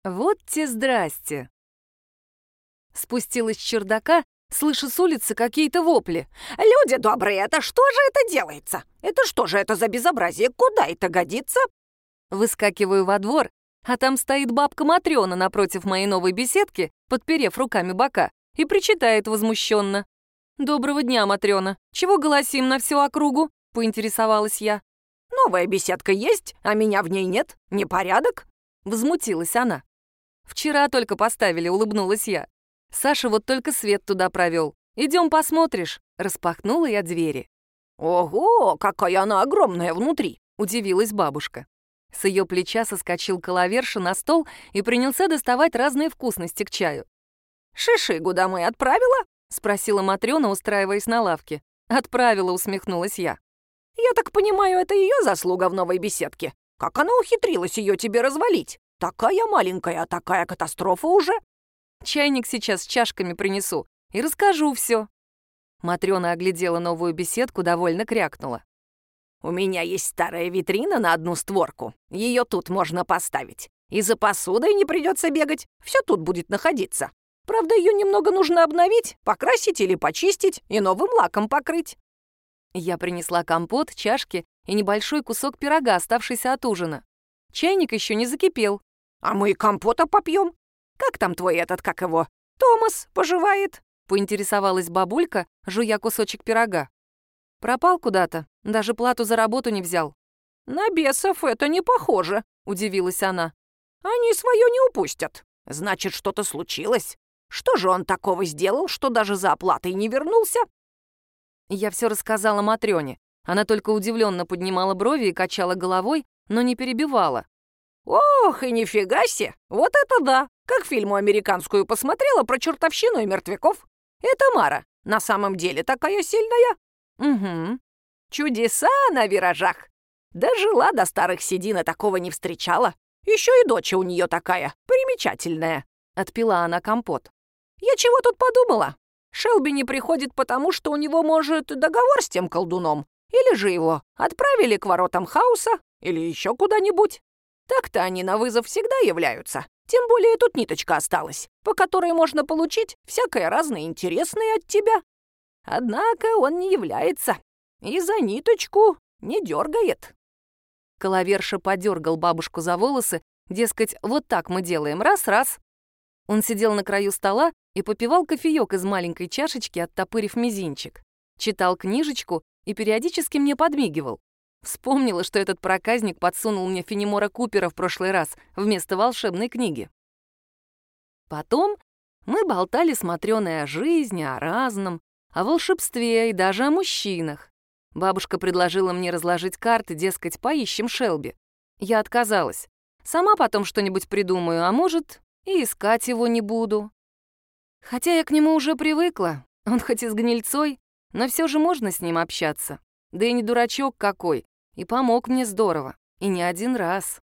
Вот те здрасте. Спустилась с чердака, слышу с улицы какие-то вопли. «Люди добрые, это что же это делается? Это что же это за безобразие? Куда это годится?» Выскакиваю во двор, а там стоит бабка Матрёна напротив моей новой беседки, подперев руками бока, и причитает возмущенно. «Доброго дня, Матрёна. Чего голосим на всю округу?» — поинтересовалась я. «Новая беседка есть, а меня в ней нет. Непорядок?» — возмутилась она. «Вчера только поставили», — улыбнулась я. «Саша вот только свет туда провел. Идем посмотришь». Распахнула я двери. «Ого, какая она огромная внутри!» — удивилась бабушка. С ее плеча соскочил коловерша на стол и принялся доставать разные вкусности к чаю. «Шишигу домой отправила?» — спросила Матрёна, устраиваясь на лавке. «Отправила», — усмехнулась я. «Я так понимаю, это ее заслуга в новой беседке. Как она ухитрилась ее тебе развалить? Такая маленькая, а такая катастрофа уже!» «Чайник сейчас с чашками принесу и расскажу все. Матрёна оглядела новую беседку, довольно крякнула. «У меня есть старая витрина на одну створку. Ее тут можно поставить. И за посудой не придется бегать. Все тут будет находиться. Правда, ее немного нужно обновить, покрасить или почистить и новым лаком покрыть». Я принесла компот, чашки и небольшой кусок пирога, оставшийся от ужина. Чайник еще не закипел. «А мы и компота попьем. Как там твой этот, как его, Томас поживает?» — поинтересовалась бабулька, жуя кусочек пирога. «Пропал куда-то, даже плату за работу не взял». «На бесов это не похоже», — удивилась она. «Они свое не упустят. Значит, что-то случилось. Что же он такого сделал, что даже за оплатой не вернулся?» Я все рассказала Матрёне. Она только удивленно поднимала брови и качала головой, но не перебивала. «Ох, и нифига себе! Вот это да! Как фильму американскую посмотрела про чертовщину и мертвяков. Это Мара на самом деле такая сильная?» «Угу». «Чудеса на виражах! Дожила до старых седин, и такого не встречала. Еще и дочь у нее такая, примечательная». Отпила она компот. «Я чего тут подумала? Шелби не приходит потому, что у него, может, договор с тем колдуном. Или же его отправили к воротам хаоса, или еще куда-нибудь. Так-то они на вызов всегда являются. Тем более тут ниточка осталась, по которой можно получить всякое разное интересное от тебя. Однако он не является. И за ниточку не дергает». Коловерша подергал бабушку за волосы, дескать, вот так мы делаем, раз-раз. Он сидел на краю стола и попивал кофеёк из маленькой чашечки, оттопырив мизинчик. Читал книжечку и периодически мне подмигивал. Вспомнила, что этот проказник подсунул мне Фенемора Купера в прошлый раз вместо волшебной книги. Потом мы болтали с Матрёной о жизни, о разном, о волшебстве и даже о мужчинах. Бабушка предложила мне разложить карты, дескать, поищем Шелби. Я отказалась. Сама потом что-нибудь придумаю, а может, и искать его не буду. Хотя я к нему уже привыкла. Он хоть и с гнильцой, но все же можно с ним общаться. Да и не дурачок какой. И помог мне здорово. И не один раз.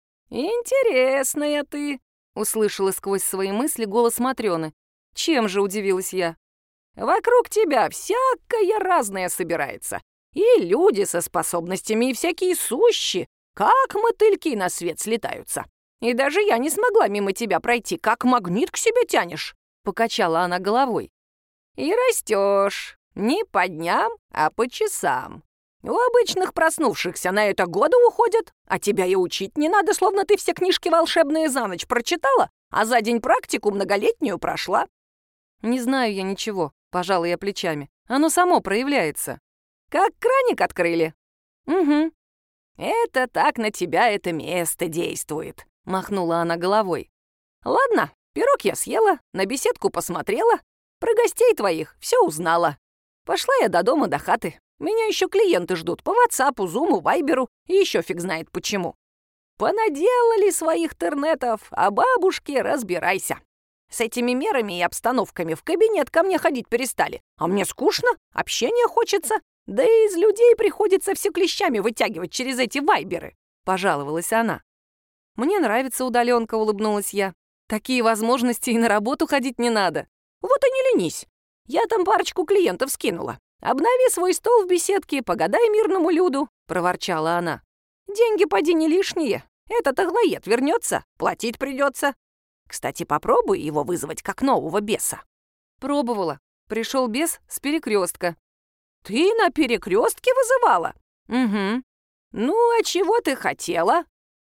«Интересная ты», — услышала сквозь свои мысли голос Матрёны. Чем же, удивилась я. «Вокруг тебя всякое разное собирается. И люди со способностями, и всякие сущи, как мотыльки на свет слетаются. И даже я не смогла мимо тебя пройти, как магнит к себе тянешь», — покачала она головой. «И растешь не по дням, а по часам. У обычных проснувшихся на это годы уходят, а тебя и учить не надо, словно ты все книжки волшебные за ночь прочитала, а за день практику многолетнюю прошла». «Не знаю я ничего», — пожала я плечами. «Оно само проявляется». «Как краник открыли?» «Угу». «Это так на тебя это место действует», — махнула она головой. «Ладно, пирог я съела, на беседку посмотрела, про гостей твоих все узнала. Пошла я до дома, до хаты. Меня еще клиенты ждут по WhatsApp, Зуму, Вайберу и еще фиг знает почему. Понаделали своих тернетов, а бабушки разбирайся. С этими мерами и обстановками в кабинет ко мне ходить перестали. А мне скучно, общения хочется. Да и из людей приходится все клещами вытягивать через эти вайберы», — пожаловалась она. «Мне нравится удаленка», — улыбнулась я. «Такие возможности и на работу ходить не надо». «Вот и не ленись. Я там парочку клиентов скинула. Обнови свой стол в беседке, погадай мирному люду», — проворчала она. «Деньги поди не лишние. Этот аглоед вернется, платить придется. Кстати, попробуй его вызвать как нового беса». Пробовала. Пришел бес с перекрестка. «Ты на перекрестке вызывала? Угу. Ну, а чего ты хотела?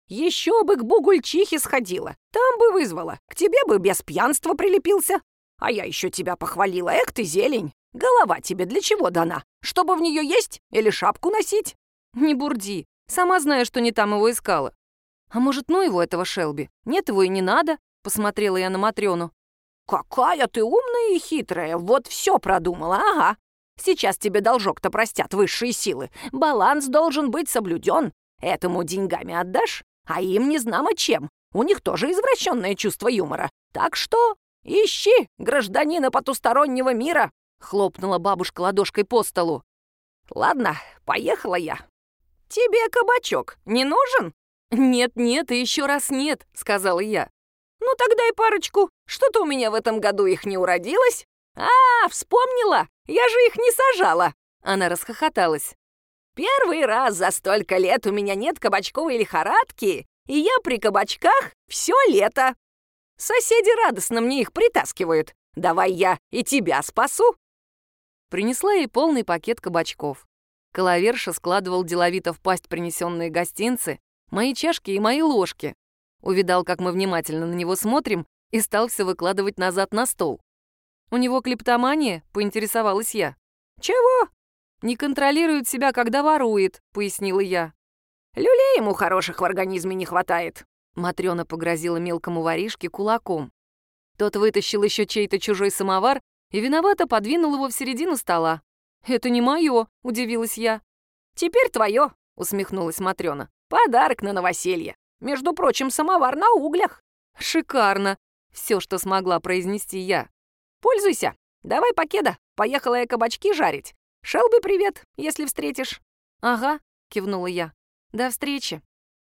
Еще бы к Бугульчихе сходила, там бы вызвала, к тебе бы без пьянства прилепился. А я еще тебя похвалила, эх ты зелень. Голова тебе для чего дана? Чтобы в нее есть или шапку носить?» Не бурди. Сама знаю, что не там его искала. А может, ну его, этого Шелби? Нет, его и не надо. Посмотрела я на Матрёну. «Какая ты умная и хитрая, вот все продумала, ага. Сейчас тебе должок-то простят высшие силы. Баланс должен быть соблюден. Этому деньгами отдашь, а им не знамо чем. У них тоже извращенное чувство юмора. Так что ищи гражданина потустороннего мира», — хлопнула бабушка ладошкой по столу. «Ладно, поехала я. Тебе кабачок не нужен?» «Нет, и еще раз нет», — сказала я. «Ну тогда и парочку. Что-то у меня в этом году их не уродилось. А, вспомнила, я же их не сажала». Она расхохоталась. «Первый раз за столько лет у меня нет кабачковой лихорадки, и я при кабачках все лето. Соседи радостно мне их притаскивают. Давай я и тебя спасу». Принесла ей полный пакет кабачков. Коловерша складывал деловито в пасть принесенные гостинцы, мои чашки и мои ложки. Увидал, как мы внимательно на него смотрим, и стал все выкладывать назад на стол. «У него клептомания?» — поинтересовалась я. «Чего?» «Не контролирует себя, когда ворует», — пояснила я. «Люлей ему хороших в организме не хватает». Матрёна погрозила мелкому воришке кулаком. Тот вытащил еще чей-то чужой самовар и виновато подвинул его в середину стола. «Это не мое», — удивилась я. «Теперь твое», — усмехнулась Матрёна. «Подарок на новоселье. Между прочим, самовар на углях». «Шикарно», — все, что смогла произнести я. «Пользуйся. Давай покеда. Поехала я кабачки жарить. Шелби привет, если встретишь». «Ага», — кивнула я. «До встречи».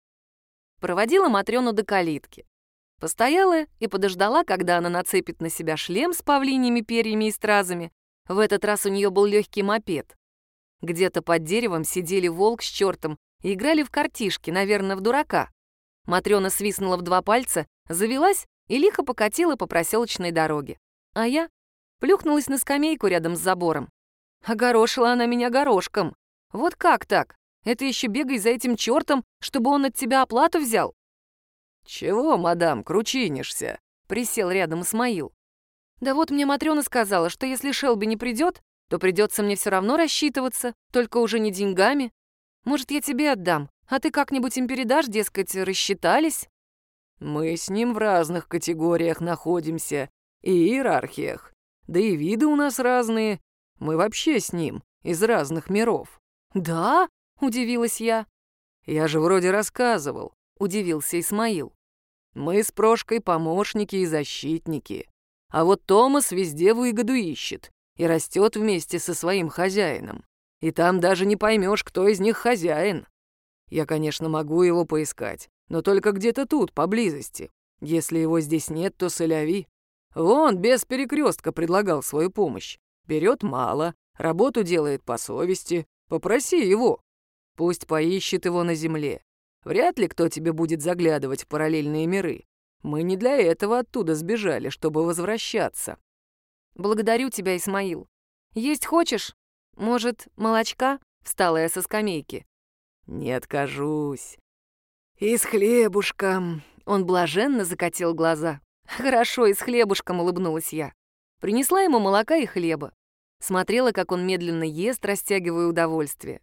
Проводила Матрёну до калитки. Постояла и подождала, когда она нацепит на себя шлем с павлиньими перьями и стразами. В этот раз у нее был легкий мопед. Где-то под деревом сидели волк с чертом и играли в картишки, наверное, в дурака. Матрёна свистнула в 2 пальца, завелась и лихо покатила по проселочной дороге. А я плюхнулась на скамейку рядом с забором. Огорошила она меня горошком. Вот как так? Это еще бегай за этим чертом, чтобы он от тебя оплату взял. «Чего, мадам, кручинишься?» — присел рядом Исмаил. «Да вот мне Матрёна сказала, что если Шелби не придет, то придется мне все равно рассчитываться, только уже не деньгами. Может, я тебе отдам, а ты как-нибудь им передашь, дескать, рассчитались?» «Мы с ним в разных категориях находимся и иерархиях. Да и виды у нас разные. Мы вообще с ним из разных миров». «Да?» — удивилась я. «Я же вроде рассказывал», — удивился Исмаил. «Мы с Прошкой помощники и защитники. А вот Томас везде выгоду ищет и растет вместе со своим хозяином. И там даже не поймешь, кто из них хозяин. Я, конечно, могу его поискать, но только где-то тут, поблизости. Если его здесь нет, то соляви. Вон, без перекрестка предлагал свою помощь. Берет мало, работу делает по совести. Попроси его. Пусть поищет его на земле. Вряд ли кто тебе будет заглядывать в параллельные миры. Мы не для этого оттуда сбежали, чтобы возвращаться». «Благодарю тебя, Исмаил. Есть хочешь? Может, молочка?» — встала я со скамейки. «Не откажусь. И с хлебушком». Он блаженно закатил глаза. «Хорошо, и с хлебушком», — улыбнулась я. Принесла ему молока и хлеба. Смотрела, как он медленно ест, растягивая удовольствие.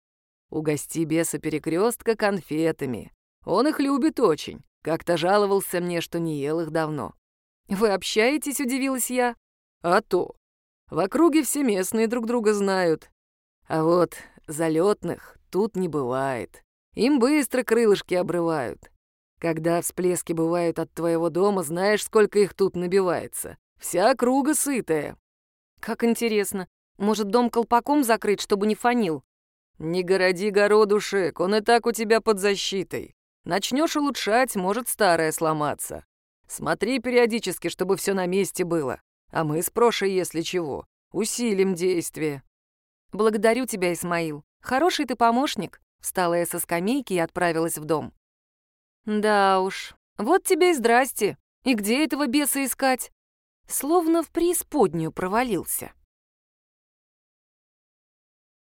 «Угости беса перекрестка конфетами. Он их любит очень. Как-то жаловался мне, что не ел их давно». «Вы общаетесь?» — удивилась я. «А то. В округе все местные друг друга знают. А вот залетных тут не бывает. Им быстро крылышки обрывают. Когда всплески бывают от твоего дома, знаешь, сколько их тут набивается. Вся округа сытая». «Как интересно. Может, дом колпаком закрыть, чтобы не фонил?» «Не городи городушек, он и так у тебя под защитой. Начнешь улучшать, может старое сломаться. Смотри периодически, чтобы все на месте было. А мы с Прошей, если чего, усилим действие». «Благодарю тебя, Исмаил. Хороший ты помощник», — встала я со скамейки и отправилась в дом. «Да уж, вот тебе и здрасте. И где этого беса искать? Словно в преисподнюю провалился.